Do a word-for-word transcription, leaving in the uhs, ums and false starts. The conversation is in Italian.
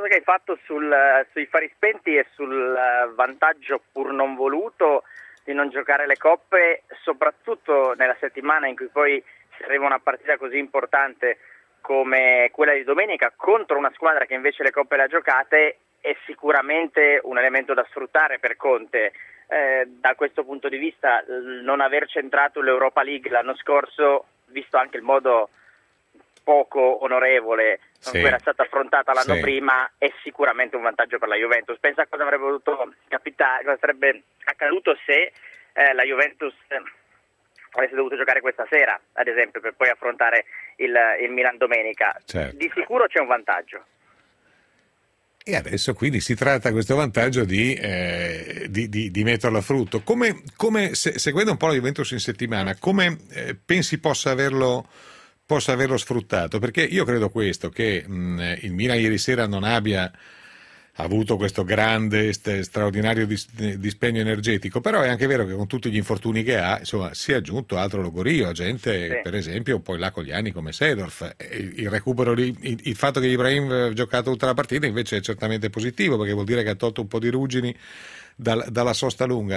cosa che hai fatto sul, sui fari spenti e sul vantaggio pur non voluto di non giocare le coppe, soprattutto nella settimana in cui poi si arriva una partita così importante come quella di domenica contro una squadra che invece le coppe le ha giocate, è sicuramente un elemento da sfruttare per Conte. Eh, da questo punto di vista, non aver centrato l'Europa League l'anno scorso, visto anche il modo poco onorevole con sì. cui era stata affrontata l'anno sì. prima, è sicuramente un vantaggio per la Juventus. Pensa a cosa avrebbe potuto capitare, cosa sarebbe accaduto se eh, la Juventus eh, avesse dovuto giocare questa sera, ad esempio, per poi affrontare il, il Milan domenica. Certo. Di sicuro c'è un vantaggio. E adesso quindi si tratta questo vantaggio di, eh, di, di, di metterlo a frutto. Come, come se, seguendo un po' la Juventus in settimana, come eh, pensi possa averlo, possa averlo sfruttato? Perché io credo questo, che mh, il Milan ieri sera non abbia avuto questo grande, st- straordinario dis- dispendio energetico, però è anche vero che con tutti gli infortuni che ha, insomma, si è aggiunto altro logorio, gente Sì. per esempio poi là con gli anni come Seedorf. Il, il recupero, il, il fatto che Ibrahim ha giocato tutta la partita invece è certamente positivo, perché vuol dire che ha tolto un po' di ruggini dal, dalla sosta lunga.